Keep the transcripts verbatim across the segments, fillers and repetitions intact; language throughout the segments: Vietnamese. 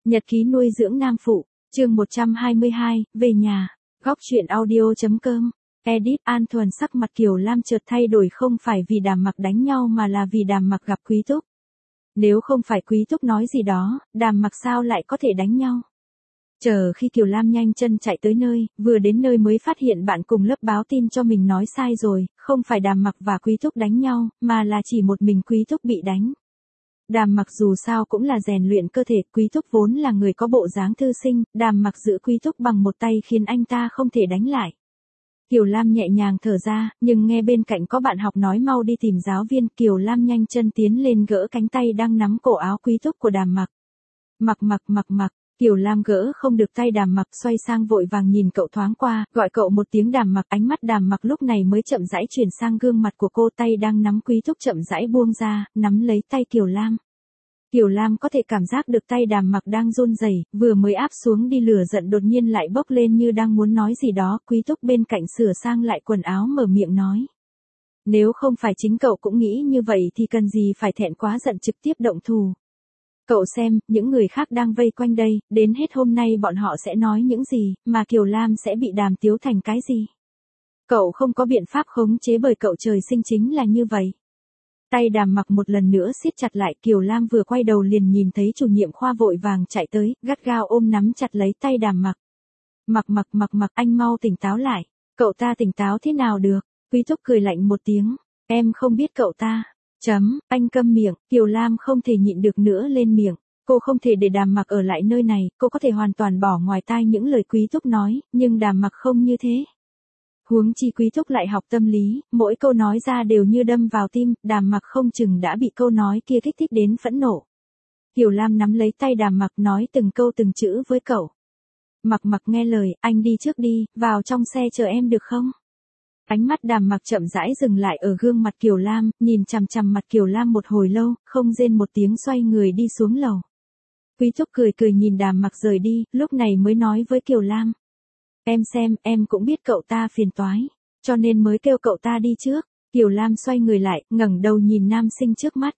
Nhật ký nuôi dưỡng nam phụ, chương một trăm hai mươi hai, về nhà, góc truyện audio.com, edit An Thuần. Sắc mặt Kiều Lam chợt thay đổi, không phải vì Đàm Mặc đánh nhau mà là vì Đàm Mặc gặp Quý Túc. Nếu không phải Quý Túc nói gì đó, Đàm Mặc sao lại có thể đánh nhau? Chờ khi Kiều Lam nhanh chân chạy tới nơi, vừa đến nơi mới phát hiện bạn cùng lớp báo tin cho mình nói sai rồi, không phải Đàm Mặc và Quý Túc đánh nhau, mà là chỉ một mình Quý Túc bị đánh. Đàm Mặc dù sao cũng là rèn luyện cơ thể, Quý Túc vốn là người có bộ dáng thư sinh, Đàm Mặc giữ Quý Túc bằng một tay khiến anh ta không thể đánh lại. Kiều Lam nhẹ nhàng thở ra, nhưng nghe bên cạnh có bạn học nói mau đi tìm giáo viên, Kiều Lam nhanh chân tiến lên gỡ cánh tay đang nắm cổ áo Quý Túc của Đàm Mặc. Mặc mặc mặc mặc, Kiều Lam gỡ không được tay Đàm Mặc, xoay sang vội vàng nhìn cậu thoáng qua, gọi cậu một tiếng Đàm Mặc. Ánh mắt Đàm Mặc lúc này mới chậm rãi chuyển sang gương mặt của cô, tay đang nắm Quý Túc chậm rãi buông ra, nắm lấy tay Kiều Lam. Kiều Lam có thể cảm giác được tay Đàm Mặc đang run rẩy, vừa mới áp xuống đi lửa giận đột nhiên lại bốc lên như đang muốn nói gì đó. Quý Túc bên cạnh sửa sang lại quần áo mở miệng nói. Nếu không phải chính cậu cũng nghĩ như vậy thì cần gì phải thẹn quá giận trực tiếp động thủ. Cậu xem, những người khác đang vây quanh đây, đến hết hôm nay bọn họ sẽ nói những gì, mà Kiều Lam sẽ bị Đàm Tiếu thành cái gì. Cậu không có biện pháp khống chế bởi cậu trời sinh chính là như vậy. Tay Đàm Mặc một lần nữa siết chặt lại, Kiều Lam vừa quay đầu liền nhìn thấy chủ nhiệm khoa vội vàng chạy tới, gắt gao ôm nắm chặt lấy tay Đàm Mặc. Mặc mặc mặc mặc, anh mau tỉnh táo lại. Cậu ta tỉnh táo thế nào được? Quý Túc cười lạnh một tiếng. Em không biết cậu ta. Chấm, anh câm miệng. Kiều Lam không thể nhịn được nữa lên miệng. Cô không thể để Đàm Mặc ở lại nơi này, cô có thể hoàn toàn bỏ ngoài tai những lời Quý Túc nói, nhưng Đàm Mặc không như thế. Huống chi Quý Túc lại học tâm lý, mỗi câu nói ra đều như đâm vào tim, Đàm Mặc không chừng đã bị câu nói kia kích thích đến phẫn nộ. Kiều Lam nắm lấy tay Đàm Mặc nói từng câu từng chữ với cậu. Mặc mặc nghe lời, anh đi trước đi, vào trong xe chờ em được không? Ánh mắt Đàm Mặc chậm rãi dừng lại ở gương mặt Kiều Lam, nhìn chằm chằm mặt Kiều Lam một hồi lâu, không rên một tiếng xoay người đi xuống lầu. Quý Túc cười cười nhìn Đàm Mặc rời đi, lúc này mới nói với Kiều Lam. Em xem, em cũng biết cậu ta phiền toái, cho nên mới kêu cậu ta đi trước. Kiều Lam xoay người lại, ngẩng đầu nhìn nam sinh trước mắt.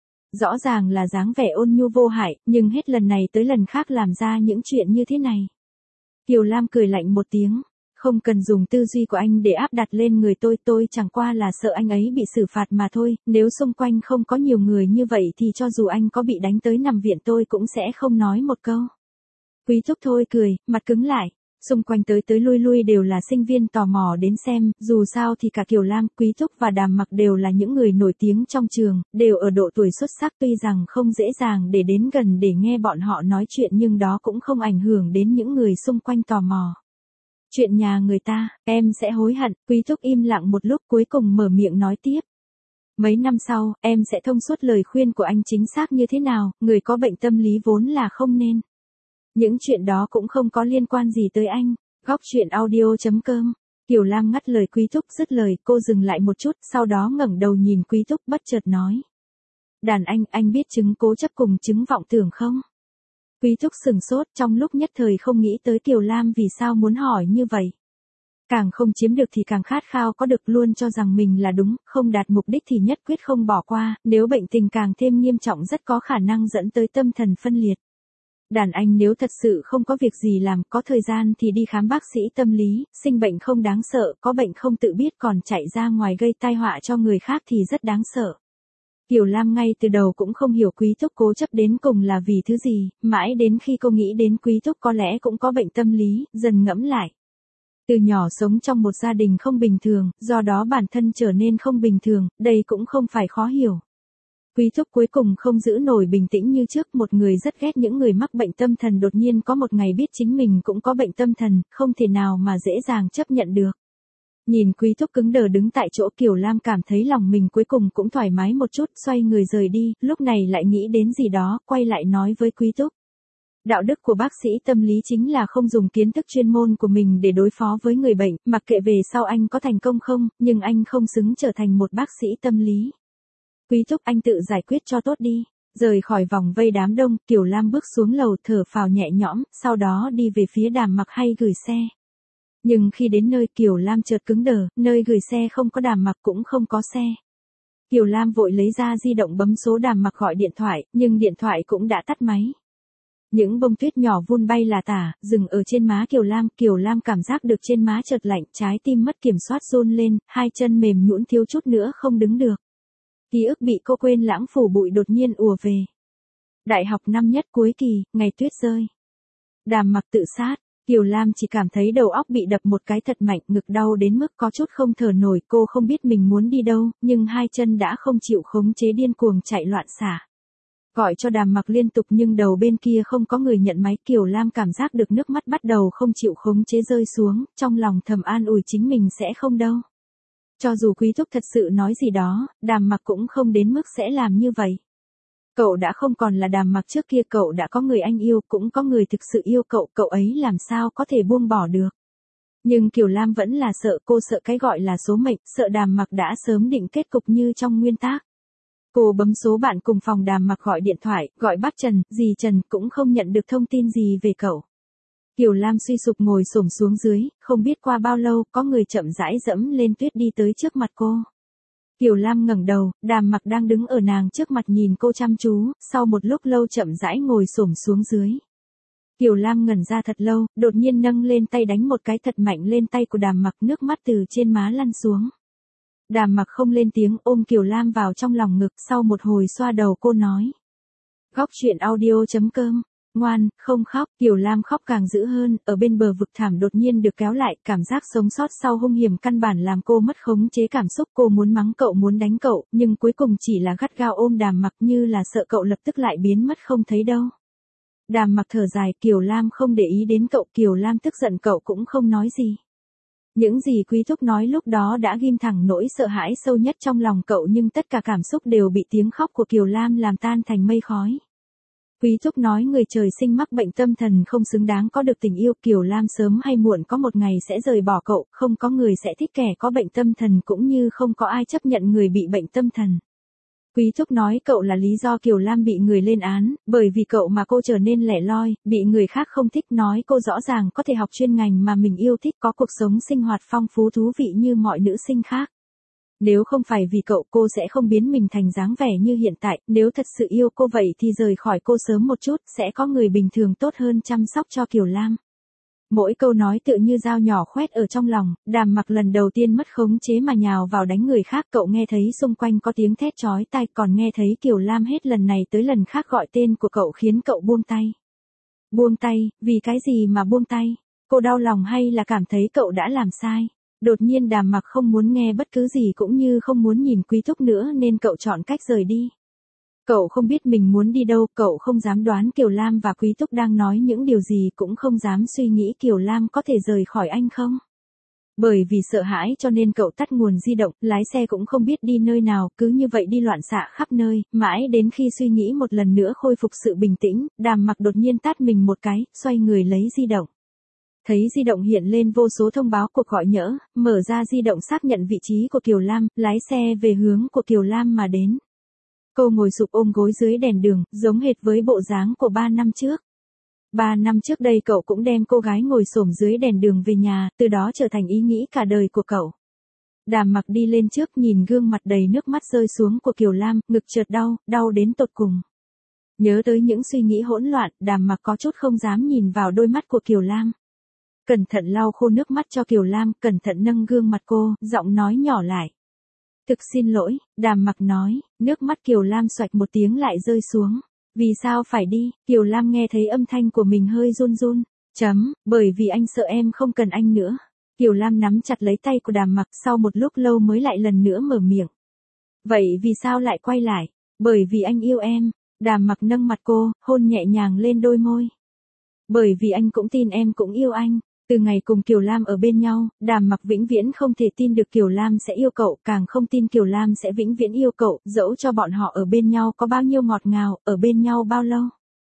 Rõ ràng là dáng vẻ ôn nhu vô hại, nhưng hết lần này tới lần khác làm ra những chuyện như thế này. Kiều Lam cười lạnh một tiếng. Không cần dùng tư duy của anh để áp đặt lên người tôi, tôi chẳng qua là sợ anh ấy bị xử phạt mà thôi, nếu xung quanh không có nhiều người như vậy thì cho dù anh có bị đánh tới nằm viện tôi cũng sẽ không nói một câu. Quý Túc thôi cười, mặt cứng lại. Xung quanh tới tới lui lui đều là sinh viên tò mò đến xem, dù sao thì cả Kiều Lam, Quý Túc và Đàm Mặc đều là những người nổi tiếng trong trường, đều ở độ tuổi xuất sắc, tuy rằng không dễ dàng để đến gần để nghe bọn họ nói chuyện nhưng đó cũng không ảnh hưởng đến những người xung quanh tò mò. Chuyện nhà người ta, em sẽ hối hận. Quý Túc im lặng một lúc cuối cùng mở miệng nói tiếp. Mấy năm sau, em sẽ thông suốt lời khuyên của anh chính xác như thế nào, người có bệnh tâm lý vốn là không nên. Những chuyện đó cũng không có liên quan gì tới anh. Góc truyện audio.com. Kiều Lam ngắt lời Quý Túc, dứt lời cô dừng lại một chút, sau đó ngẩng đầu nhìn Quý Túc bất chợt nói. Đàn anh, anh biết chứng cố chấp cùng chứng vọng tưởng không? Quý Túc sừng sốt, trong lúc nhất thời không nghĩ tới Kiều Lam vì sao muốn hỏi như vậy. Càng không chiếm được thì càng khát khao có được, luôn cho rằng mình là đúng, không đạt mục đích thì nhất quyết không bỏ qua, nếu bệnh tình càng thêm nghiêm trọng rất có khả năng dẫn tới tâm thần phân liệt. Đàn anh nếu thật sự không có việc gì làm, có thời gian thì đi khám bác sĩ tâm lý, sinh bệnh không đáng sợ, có bệnh không tự biết còn chạy ra ngoài gây tai họa cho người khác thì rất đáng sợ. Kiều Lam ngay từ đầu cũng không hiểu Quý Túc cố chấp đến cùng là vì thứ gì, mãi đến khi cô nghĩ đến Quý Túc có lẽ cũng có bệnh tâm lý, dần ngẫm lại. Từ nhỏ sống trong một gia đình không bình thường, do đó bản thân trở nên không bình thường, đây cũng không phải khó hiểu. Quý Túc cuối cùng không giữ nổi bình tĩnh như trước, một người rất ghét những người mắc bệnh tâm thần đột nhiên có một ngày biết chính mình cũng có bệnh tâm thần, không thể nào mà dễ dàng chấp nhận được. Nhìn Quý Túc cứng đờ đứng tại chỗ, Kiều Lam cảm thấy lòng mình cuối cùng cũng thoải mái một chút, xoay người rời đi, lúc này lại nghĩ đến gì đó, quay lại nói với Quý Túc. Đạo đức của bác sĩ tâm lý chính là không dùng kiến thức chuyên môn của mình để đối phó với người bệnh, mặc kệ về sau anh có thành công không, nhưng anh không xứng trở thành một bác sĩ tâm lý. Quý Túc, anh tự giải quyết cho tốt đi. Rời khỏi vòng vây đám đông, Kiều Lam bước xuống lầu thở phào nhẹ nhõm, sau đó đi về phía Đàm Mặc hay gửi xe. Nhưng khi đến nơi Kiều Lam chợt cứng đờ, nơi gửi xe không có Đàm Mặc cũng không có xe. Kiều Lam vội lấy ra di động bấm số Đàm Mặc gọi điện thoại, nhưng điện thoại cũng đã tắt máy. Những bông tuyết nhỏ vun bay là tả, dừng ở trên má Kiều Lam, Kiều Lam cảm giác được trên má chợt lạnh, trái tim mất kiểm soát run lên, hai chân mềm nhũn thiếu chút nữa không đứng được. Ký ức bị cô quên lãng phủ bụi đột nhiên ùa về. Đại học năm nhất cuối kỳ, ngày tuyết rơi. Đàm Mặc tự sát, Kiều Lam chỉ cảm thấy đầu óc bị đập một cái thật mạnh, ngực đau đến mức có chút không thở nổi, cô không biết mình muốn đi đâu, nhưng hai chân đã không chịu khống chế điên cuồng chạy loạn xả. Gọi cho Đàm Mặc liên tục nhưng đầu bên kia không có người nhận máy, Kiều Lam cảm giác được nước mắt bắt đầu không chịu khống chế rơi xuống, trong lòng thầm an ủi chính mình sẽ không đâu. Cho dù Quý Thúc thật sự nói gì đó, Đàm Mặc cũng không đến mức sẽ làm như vậy. Cậu đã không còn là Đàm Mặc trước kia, cậu đã có người anh yêu, cũng có người thực sự yêu cậu, cậu ấy làm sao có thể buông bỏ được. Nhưng Kiều Lam vẫn là sợ, cô sợ cái gọi là số mệnh, sợ Đàm Mặc đã sớm định kết cục như trong nguyên tác. Cô bấm số bạn cùng phòng Đàm Mặc gọi điện thoại, gọi bác Trần, dì Trần cũng không nhận được thông tin gì về cậu. Kiều Lam suy sụp ngồi xổm xuống dưới, không biết qua bao lâu, có người chậm rãi dẫm lên tuyết đi tới trước mặt cô. Kiều Lam ngẩng đầu, Đàm Mặc đang đứng ở nàng trước mặt nhìn cô chăm chú, sau một lúc lâu chậm rãi ngồi xổm xuống dưới. Kiều Lam ngẩn ra thật lâu, đột nhiên nâng lên tay đánh một cái thật mạnh lên tay của Đàm Mặc, nước mắt từ trên má lăn xuống. Đàm Mặc không lên tiếng, ôm Kiều Lam vào trong lòng ngực, sau một hồi xoa đầu cô nói. Góc truyện audio chấm com, ngoan, không khóc, Kiều Lam khóc càng dữ hơn, ở bên bờ vực thảm đột nhiên được kéo lại, cảm giác sống sót sau hung hiểm căn bản làm cô mất khống chế cảm xúc, cô muốn mắng cậu muốn đánh cậu, nhưng cuối cùng chỉ là gắt gao ôm Đàm Mặc như là sợ cậu lập tức lại biến mất không thấy đâu. Đàm Mặc thở dài, Kiều Lam không để ý đến cậu, Kiều Lam tức giận cậu cũng không nói gì. Những gì Quý Thúc nói lúc đó đã ghim thẳng nỗi sợ hãi sâu nhất trong lòng cậu, nhưng tất cả cảm xúc đều bị tiếng khóc của Kiều Lam làm tan thành mây khói. Quý Thúc nói người trời sinh mắc bệnh tâm thần không xứng đáng có được tình yêu, Kiều Lam sớm hay muộn có một ngày sẽ rời bỏ cậu, không có người sẽ thích kẻ có bệnh tâm thần cũng như không có ai chấp nhận người bị bệnh tâm thần. Quý Thúc nói cậu là lý do Kiều Lam bị người lên án, bởi vì cậu mà cô trở nên lẻ loi, bị người khác không thích, nói cô rõ ràng có thể học chuyên ngành mà mình yêu thích, có cuộc sống sinh hoạt phong phú thú vị như mọi nữ sinh khác. Nếu không phải vì cậu cô sẽ không biến mình thành dáng vẻ như hiện tại, nếu thật sự yêu cô vậy thì rời khỏi cô sớm một chút, sẽ có người bình thường tốt hơn chăm sóc cho Kiều Lam. Mỗi câu nói tựa như dao nhỏ khoét ở trong lòng, Đàm Mặc lần đầu tiên mất khống chế mà nhào vào đánh người khác, cậu nghe thấy xung quanh có tiếng thét chói tai, còn nghe thấy Kiều Lam hết lần này tới lần khác gọi tên của cậu khiến cậu buông tay. Buông tay, vì cái gì mà buông tay? Cô đau lòng hay là cảm thấy cậu đã làm sai? Đột nhiên Đàm Mặc không muốn nghe bất cứ gì cũng như không muốn nhìn Quý Thúc nữa nên cậu chọn cách rời đi. Cậu không biết mình muốn đi đâu, cậu không dám đoán Kiều Lam và Quý Thúc đang nói những điều gì, cũng không dám suy nghĩ Kiều Lam có thể rời khỏi anh không. Bởi vì sợ hãi cho nên cậu tắt nguồn di động, lái xe cũng không biết đi nơi nào, cứ như vậy đi loạn xạ khắp nơi, mãi đến khi suy nghĩ một lần nữa khôi phục sự bình tĩnh, Đàm Mặc đột nhiên tát mình một cái, xoay người lấy di động. Thấy di động hiện lên vô số thông báo cuộc gọi nhỡ, mở ra di động xác nhận vị trí của Kiều Lam, lái xe về hướng của Kiều Lam mà đến. Cô ngồi sụp ôm gối dưới đèn đường, giống hệt với bộ dáng của ba năm trước. Ba năm trước đây cậu cũng đem cô gái ngồi xổm dưới đèn đường về nhà, từ đó trở thành ý nghĩ cả đời của cậu. Đàm Mặc đi lên trước nhìn gương mặt đầy nước mắt rơi xuống của Kiều Lam, ngực chợt đau, đau đến tột cùng. Nhớ tới những suy nghĩ hỗn loạn, Đàm Mặc có chút không dám nhìn vào đôi mắt của Kiều Lam. Cẩn thận lau khô nước mắt cho Kiều Lam, cẩn thận nâng gương mặt cô, giọng nói nhỏ lại. Thực xin lỗi, Đàm Mặc nói, nước mắt Kiều Lam xoạch một tiếng lại rơi xuống. Vì sao phải đi? Kiều Lam nghe thấy âm thanh của mình hơi run run. Chấm, bởi vì anh sợ em không cần anh nữa. Kiều Lam nắm chặt lấy tay của Đàm Mặc, sau một lúc lâu mới lại lần nữa mở miệng. Vậy vì sao lại quay lại? Bởi vì anh yêu em. Đàm Mặc nâng mặt cô, hôn nhẹ nhàng lên đôi môi. Bởi vì anh cũng tin em cũng yêu anh. Từ ngày cùng Kiều Lam ở bên nhau, Đàm Mặc vĩnh viễn không thể tin được Kiều Lam sẽ yêu cậu, càng không tin Kiều Lam sẽ vĩnh viễn yêu cậu, dẫu cho bọn họ ở bên nhau có bao nhiêu ngọt ngào, ở bên nhau bao lâu.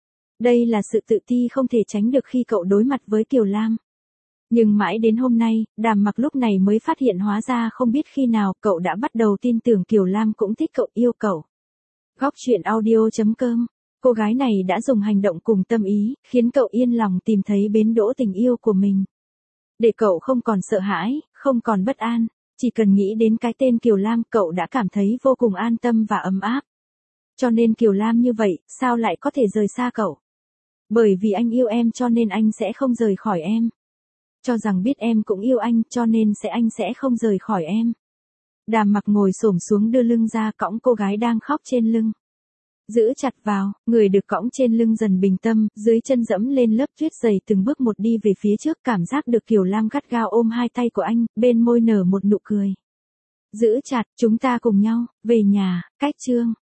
Đây là sự tự ti không thể tránh được khi cậu đối mặt với Kiều Lam. Nhưng mãi đến hôm nay, Đàm Mặc lúc này mới phát hiện hóa ra không biết khi nào cậu đã bắt đầu tin tưởng Kiều Lam cũng thích cậu, yêu cậu. Góc truyện audio chấm com. Cô gái này đã dùng hành động cùng tâm ý, khiến cậu yên lòng tìm thấy bến đỗ tình yêu của mình. Để cậu không còn sợ hãi, không còn bất an, chỉ cần nghĩ đến cái tên Kiều Lam cậu đã cảm thấy vô cùng an tâm và ấm áp. Cho nên Kiều Lam như vậy, sao lại có thể rời xa cậu? Bởi vì anh yêu em cho nên anh sẽ không rời khỏi em. Cho rằng biết em cũng yêu anh cho nên sẽ anh sẽ không rời khỏi em. Đàm Mặc ngồi xổm xuống đưa lưng ra cõng cô gái đang khóc trên lưng. Giữ chặt vào, người được cõng trên lưng dần bình tâm, dưới chân dẫm lên lớp tuyết dày từng bước một đi về phía trước, cảm giác được Kiều Lam gắt gao ôm hai tay của anh, bên môi nở một nụ cười. Giữ chặt, chúng ta cùng nhau, về nhà, cách chương.